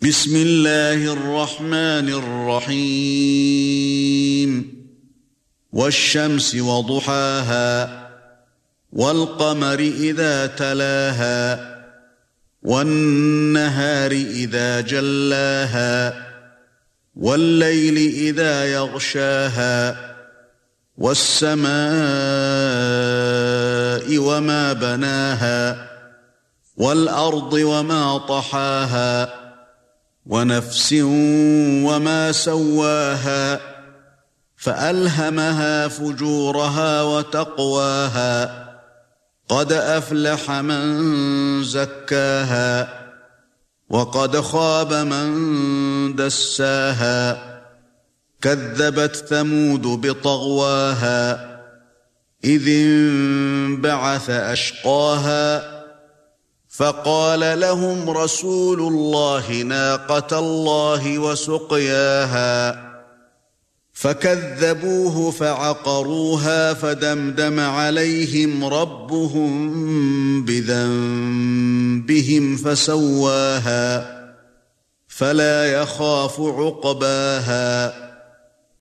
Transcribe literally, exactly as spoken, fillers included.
بسم الله الرحمن الرحيم والشمس وضحاها والقمر إذا تلاها والنهار إذا جلاها والليل إذا يغشاها والسماء وما بناها والأرض وما طحاها ونفس وما سواها فألهمها فجورها وتقواها قد أفلح من زكاها وقد خاب من دساها كذبت ثمود بطغواها إذ انبعث أشقاها فقال لهم رسول الله ناقة الله وسقياها فكذبوه فعقروها فدمدم عليهم ربهم بذنبهم فسواها فلا يخاف عقباها